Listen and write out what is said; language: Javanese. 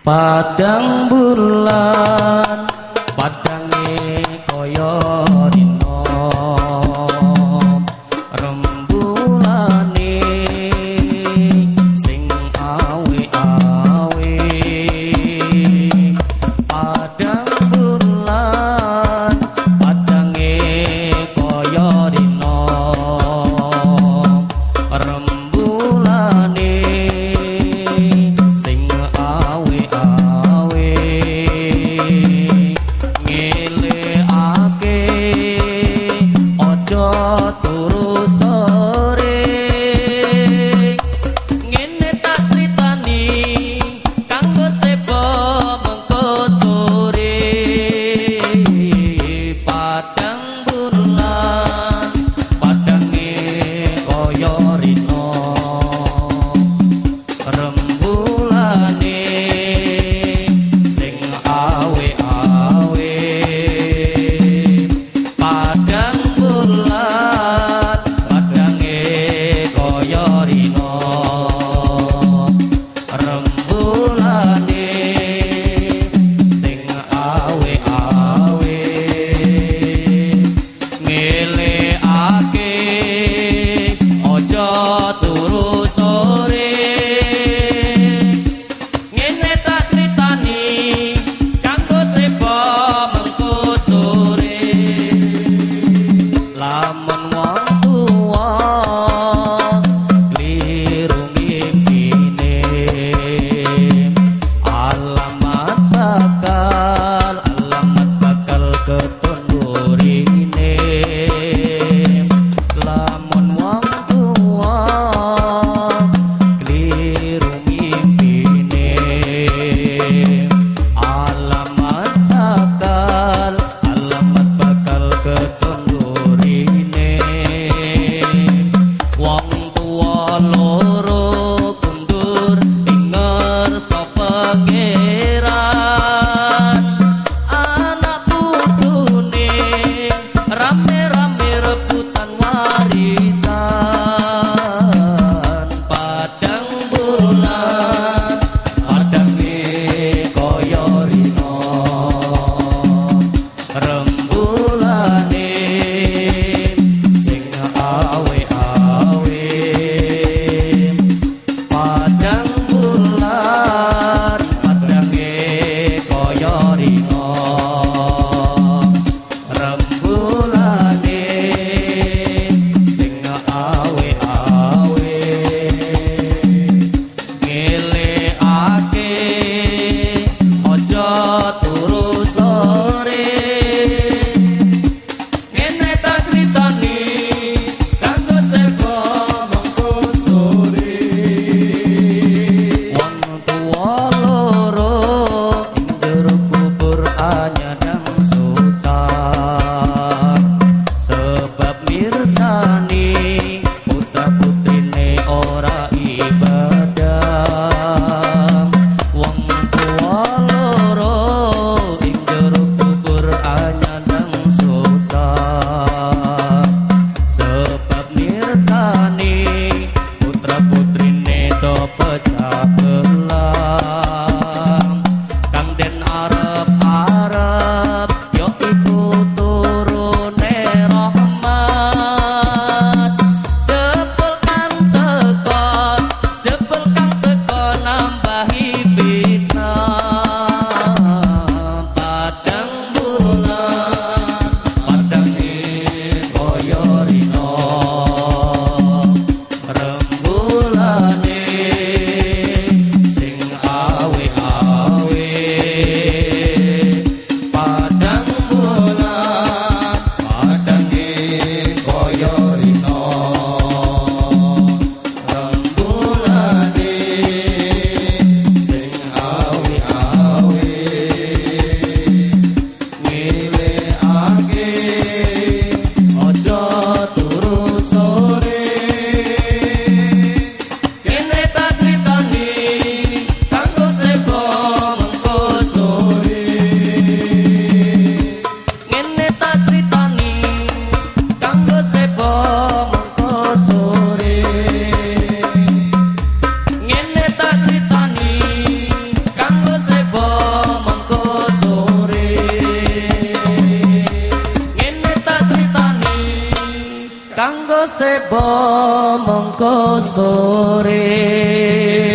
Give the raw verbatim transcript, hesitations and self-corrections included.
Padang bulan padange kaya dina rembulane sing awe-awe padang bulan padange kaya dina rembulane sing awe turu sore ngene tak critani kanggo sebo mengko sore padang bulan padange kaya rina rembulane sing awe-awe padang bulan padange kaya rina rembulane sing awe-awe ngelekake aja turu sore ngene tak critani kanggo sebo mengko sore lamun wong tuwa kliru mimpine alamat bakal alamat bakal keton burine lamun wong tuwa kliru mimpine alamat bakal alamat bakal keton burine wong tuwa loro kundur denger sapa pangeran anak putune rame-rame rebutan warisan padang bulan padange kaya rina rembulane sing awe-awe padang bulan padange sebo mongko sore